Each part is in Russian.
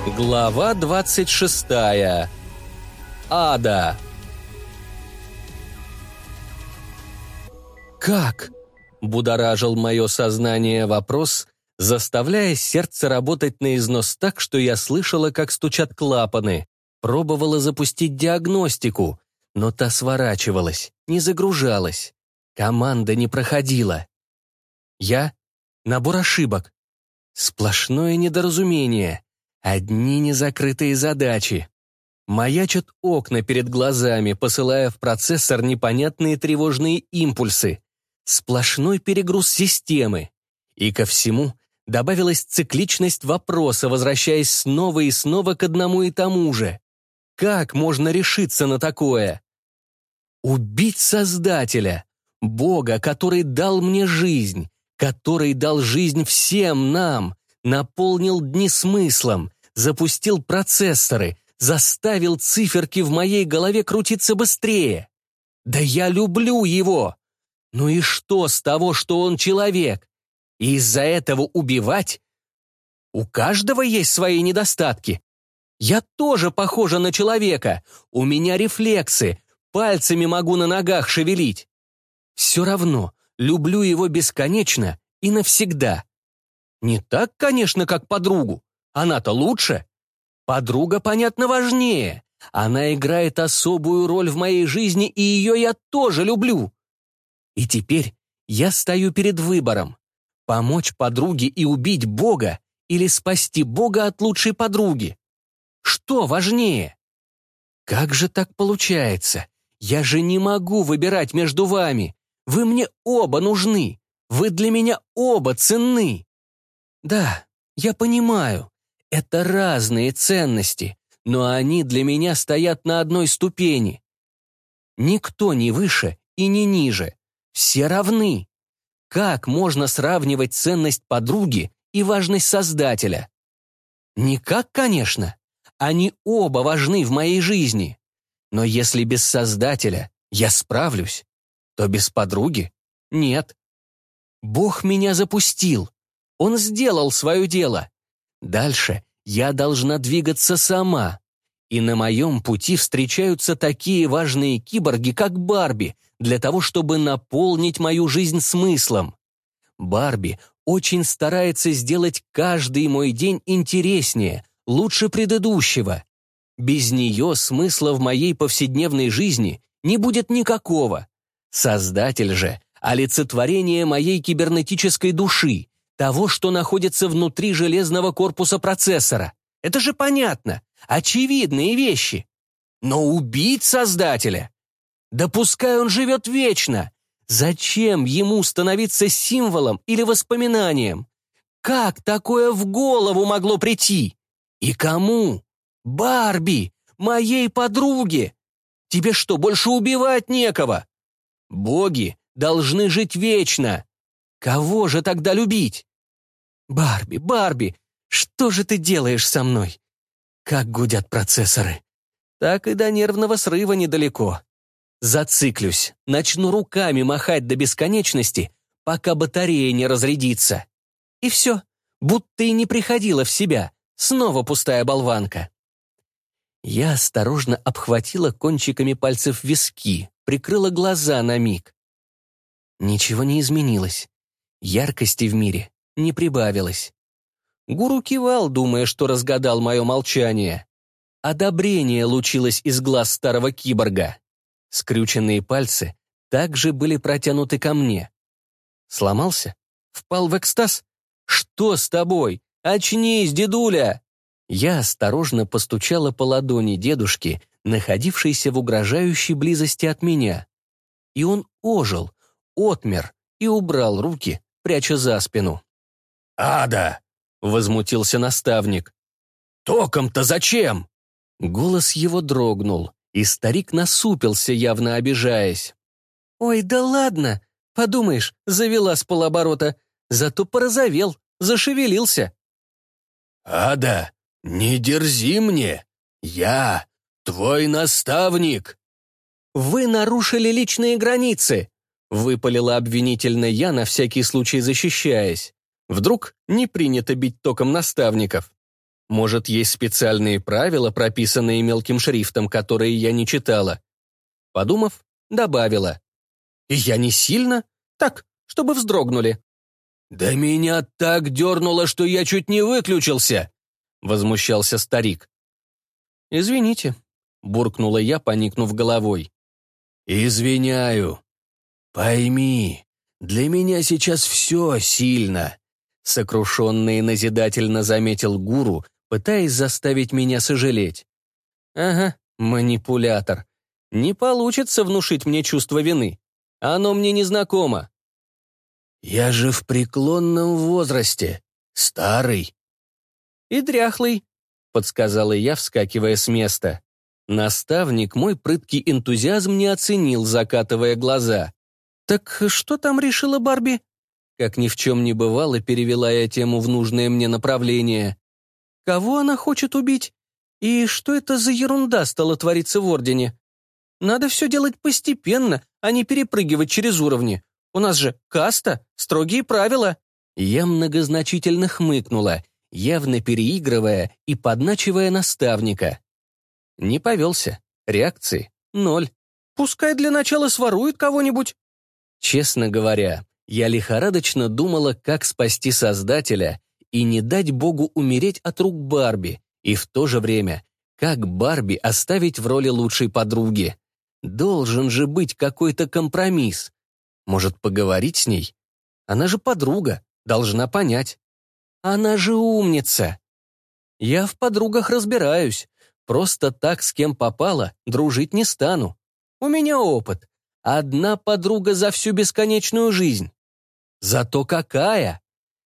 Глава 26. Ада. «Как?» – будоражил мое сознание вопрос, заставляя сердце работать на износ так, что я слышала, как стучат клапаны. Пробовала запустить диагностику, но та сворачивалась, не загружалась. Команда не проходила. Набор ошибок. Сплошное недоразумение. Одни незакрытые задачи. Маячат окна перед глазами, посылая в процессор непонятные тревожные импульсы. Сплошной перегруз системы. И ко всему добавилась цикличность вопроса, возвращаясь снова и снова к одному и тому же. Как можно решиться на такое? Убить Создателя, Бога, который дал мне жизнь, который дал жизнь всем нам, наполнил дни смыслом, запустил процессоры, заставил циферки в моей голове крутиться быстрее. Да я люблю его! Ну и что с того, что он человек? И из-за этого убивать? У каждого есть свои недостатки. Я тоже похожа на человека, у меня рефлексы, пальцами могу на ногах шевелить. Все равно люблю его бесконечно и навсегда. Не так, конечно, как подругу. Она-то лучше. Подруга, понятно, важнее. Она играет особую роль в моей жизни, и ее я тоже люблю. И теперь я стою перед выбором. Помочь подруге и убить Бога или спасти Бога от лучшей подруги? Что важнее? Как же так получается? Я же не могу выбирать между вами. Вы мне оба нужны. Вы для меня оба ценны. Да, я понимаю, это разные ценности, но они для меня стоят на одной ступени. Никто не выше и не ниже. Все равны. Как можно сравнивать ценность подруги и важность Создателя? Никак, конечно. Они оба важны в моей жизни. Но если без Создателя я справлюсь, то без подруги нет. Бог меня запустил. Он сделал свое дело. Дальше я должна двигаться сама. И на моем пути встречаются такие важные киборги, как Барби, для того, чтобы наполнить мою жизнь смыслом. Барби очень старается сделать каждый мой день интереснее, лучше предыдущего. Без нее смысла в моей повседневной жизни не будет никакого. Создатель же — олицетворение моей кибернетической души, того, что находится внутри железного корпуса процессора. Это же понятно, очевидные вещи. Но убить Создателя? Да пускай он живет вечно. Зачем ему становиться символом или воспоминанием? Как такое в голову могло прийти? И кому? Барби, моей подруге. Тебе что, больше убивать некого? Боги должны жить вечно. Кого же тогда любить? Барби, Барби, что же ты делаешь со мной? Как гудят процессоры. Так и до нервного срыва недалеко. Зациклюсь, начну руками махать до бесконечности, пока батарея не разрядится. И все, будто и не приходила в себя, снова пустая болванка. Я осторожно обхватила кончиками пальцев виски, прикрыла глаза на миг. Ничего не изменилось. Яркости в мире не прибавилось. Гуру кивал, думая, что разгадал мое молчание. Одобрение лучилось из глаз старого киборга. Скрюченные пальцы также были протянуты ко мне. Сломался? Впал в экстаз? Что с тобой? Очнись, дедуля! Я осторожно постучала по ладони дедушки, находившейся в угрожающей близости от меня. И он ожил, отмер и убрал руки, пряча за спину. «Ада!» — возмутился наставник. «Током-то зачем?» Голос его дрогнул, и старик насупился, явно обижаясь. «Ой, да ладно! Подумаешь, завела с полоборота, зато порозовел, зашевелился». «Ада, не дерзи мне! Я твой наставник!» «Вы нарушили личные границы!» — выпалила обвинительно я, на всякий случай защищаясь. Вдруг не принято бить током наставников. Может, есть специальные правила, прописанные мелким шрифтом, которые я не читала? Подумав, добавила. И я не сильно? Так, чтобы вздрогнули. «Да меня так дернуло, что я чуть не выключился!» — возмущался старик. «Извините», — буркнула я, поникнув головой. «Извиняю. Пойми, для меня сейчас все сильно», — сокрушенно и назидательно заметил гуру, пытаясь заставить меня сожалеть. «Ага, манипулятор. Не получится внушить мне чувство вины. Оно мне не знакомо». «Я же в преклонном возрасте, старый». «И дряхлый», — подсказала я, вскакивая с места. Наставник мой прыткий энтузиазм не оценил, закатывая глаза. «Так что там решила Барби?» Как ни в чем не бывало, перевела я тему в нужное мне направление. «Кого она хочет убить? И что это за ерунда стала твориться в Ордене? Надо все делать постепенно, а не перепрыгивать через уровни. У нас же каста, строгие правила». Я многозначительно хмыкнула, явно переигрывая и подначивая наставника. Не повелся. Реакции — 0. «Пускай для начала сворует кого-нибудь». Честно говоря, я лихорадочно думала, как спасти Создателя и не дать Богу умереть от рук Барби, и в то же время, как Барби оставить в роли лучшей подруги. Должен же быть какой-то компромисс. Может, поговорить с ней? Она же подруга, должна понять. Она же умница. Я в подругах разбираюсь. Просто так, с кем попало, дружить не стану. У меня опыт. Одна подруга за всю бесконечную жизнь. Зато какая!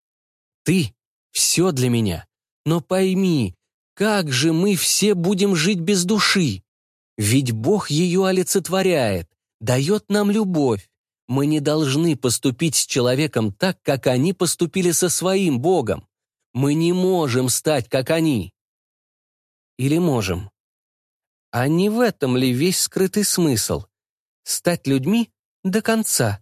Ты — все для меня. Но пойми, как же мы все будем жить без души? Ведь Бог ее олицетворяет, дает нам любовь. Мы не должны поступить с человеком так, как они поступили со своим Богом. Мы не можем стать, как они. Или можем? А не в этом ли весь скрытый смысл? Стать людьми до конца.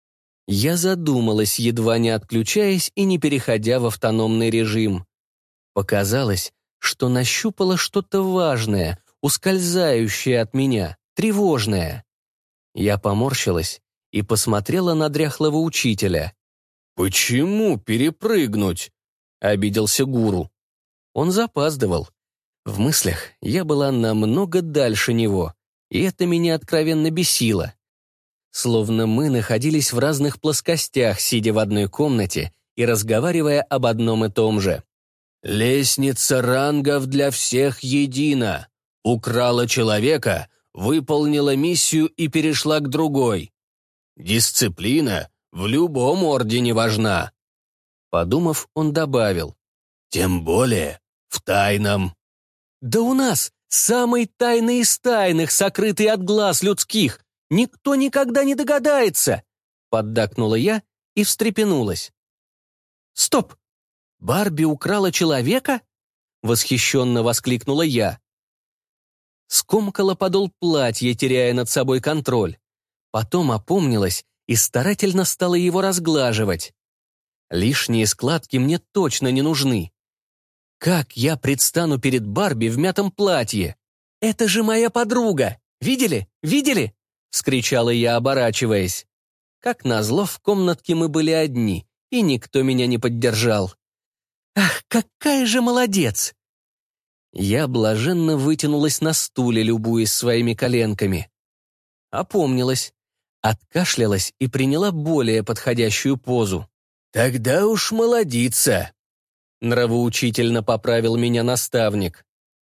Я задумалась, едва не отключаясь и не переходя в автономный режим. Показалось, что нащупала что-то важное, ускользающее от меня, тревожное. Я поморщилась и посмотрела на дряхлого учителя. «Почему перепрыгнуть?» — обиделся гуру. Он запаздывал. В мыслях я была намного дальше него, и это меня откровенно бесило. Словно мы находились в разных плоскостях, сидя в одной комнате и разговаривая об одном и том же. «Лестница рангов для всех едина. Украла человека, выполнила миссию и перешла к другой. Дисциплина в любом ордене важна». Подумав, он добавил: «Тем более в тайном». «Да у нас самый тайный из тайных, сокрытый от глаз людских. Никто никогда не догадается!» Поддакнула я и встрепенулась. «Стоп! Барби украла человека?» Восхищенно воскликнула я. Скомкала подол платья, теряя над собой контроль. Потом опомнилась и старательно стала его разглаживать. Лишние складки мне точно не нужны. Как я предстану перед Барби в мятом платье? Это же моя подруга! Видели? Видели? — вскричала я, оборачиваясь. Как назло, в комнатке мы были одни, и никто меня не поддержал. «Ах, какая же молодец!» Я блаженно вытянулась на стуле, любуясь своими коленками. Опомнилась, откашлялась и приняла более подходящую позу. «Тогда уж молодица!» — нравоучительно поправил меня наставник.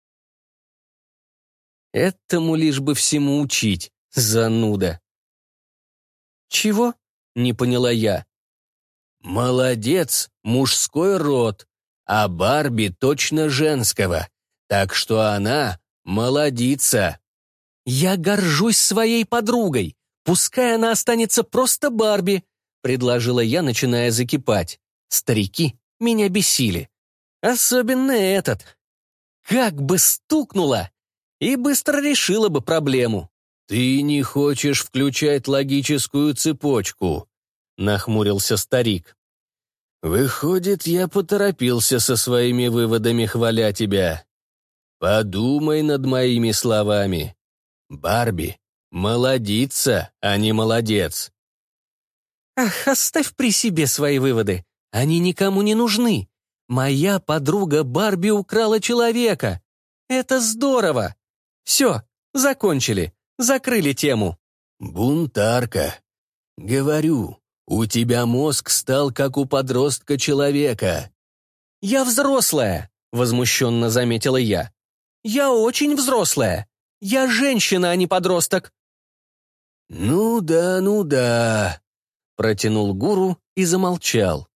Этому лишь бы всему учить. Зануда. «Чего?» — не поняла я. «Молодец, мужской род, а Барби точно женского, так что она молодица». «Я горжусь своей подругой, пускай она останется просто Барби», — предложила я, начиная закипать. Старики меня бесили. Особенно этот. Как бы стукнуло, и быстро решила бы проблему. «Ты не хочешь включать логическую цепочку», — нахмурился старик. Выходит, я поторопился со своими выводами, хваля тебя. Подумай над моими словами. Барби, молодица, а не молодец. Ах, оставь при себе свои выводы. Они никому не нужны. Моя подруга Барби украла человека. Это здорово. Все, закончили, закрыли тему. Бунтарка. Говорю, у тебя мозг стал как у подростка человека. Я взрослая, возмущенно заметила я. Я очень взрослая. Я женщина, а не подросток. Ну да, протянул гуру и замолчал.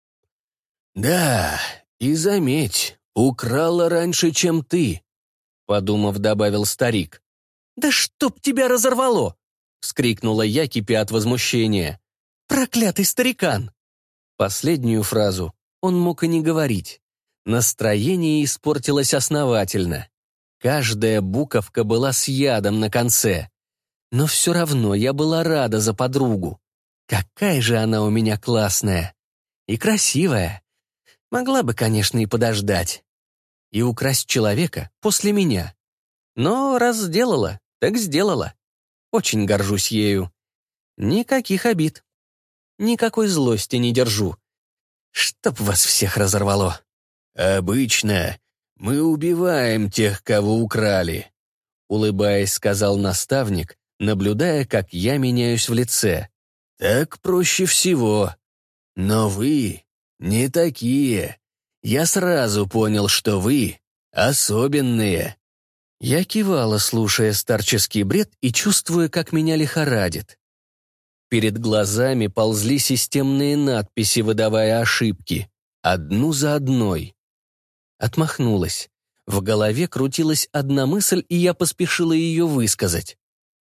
Да, и заметь, украла раньше, чем ты, подумав, добавил старик. Да чтоб тебя разорвало! Вскрикнула я, кипя от возмущения. Проклятый старикан! Последнюю фразу он мог и не говорить. Настроение испортилось основательно. Каждая буковка была с ядом на конце. Но все равно я была рада за подругу. Какая же она у меня классная. И красивая. Могла бы, конечно, и подождать. И украсть человека после меня. Но раз сделала, так сделала. Очень горжусь ею. Никаких обид. Никакой злости не держу. Чтоб вас всех разорвало. Обычно мы убиваем тех, кого украли, улыбаясь, сказал наставник, наблюдая, как я меняюсь в лице. Так проще всего. Но вы не такие. Я сразу понял, что вы особенные. Я кивала, слушая старческий бред и чувствуя, как меня лихорадит. Перед глазами ползли системные надписи, выдавая ошибки. Одну за одной. Отмахнулась. В голове крутилась одна мысль, и я поспешила ее высказать.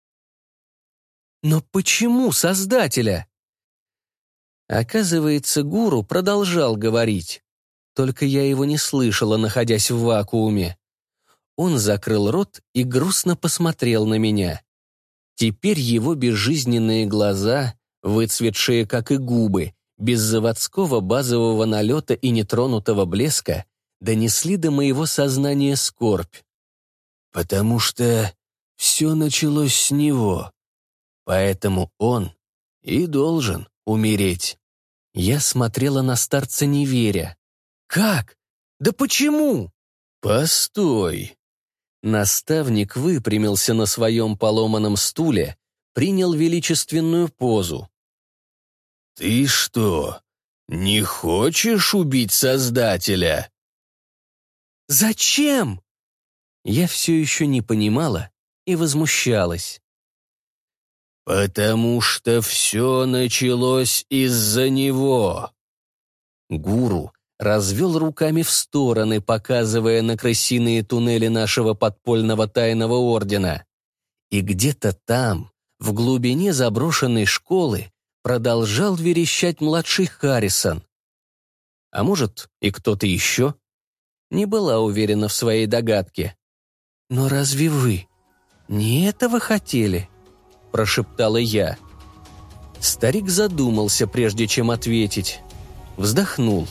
Но почему Создателя? Оказывается, гуру продолжал говорить. Только я его не слышала, находясь в вакууме. Он закрыл рот и грустно посмотрел на меня. Теперь его безжизненные глаза, выцветшие, как и губы, без заводского базового налета и нетронутого блеска, донесли до моего сознания скорбь. Потому что все началось с него. Поэтому он и должен умереть. Я смотрела на старца, не веря. Как? Да почему? Постой. Наставник выпрямился на своем поломанном стуле, принял величественную позу. «Ты что, не хочешь убить Создателя?» «Зачем?» Я все еще не понимала и возмущалась. «Потому что все началось из-за него». Гуру развел руками в стороны, показывая на крысиные туннели нашего подпольного тайного ордена. И где-то там, в глубине заброшенной школы, продолжал верещать младший Харрисон. А может, и кто-то еще? Не была уверена в своей догадке. «Но разве вы не этого хотели?» – прошептала я. Старик задумался, прежде чем ответить. Вздохнул.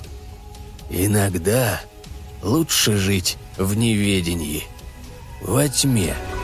«Иногда лучше жить в неведении, во тьме».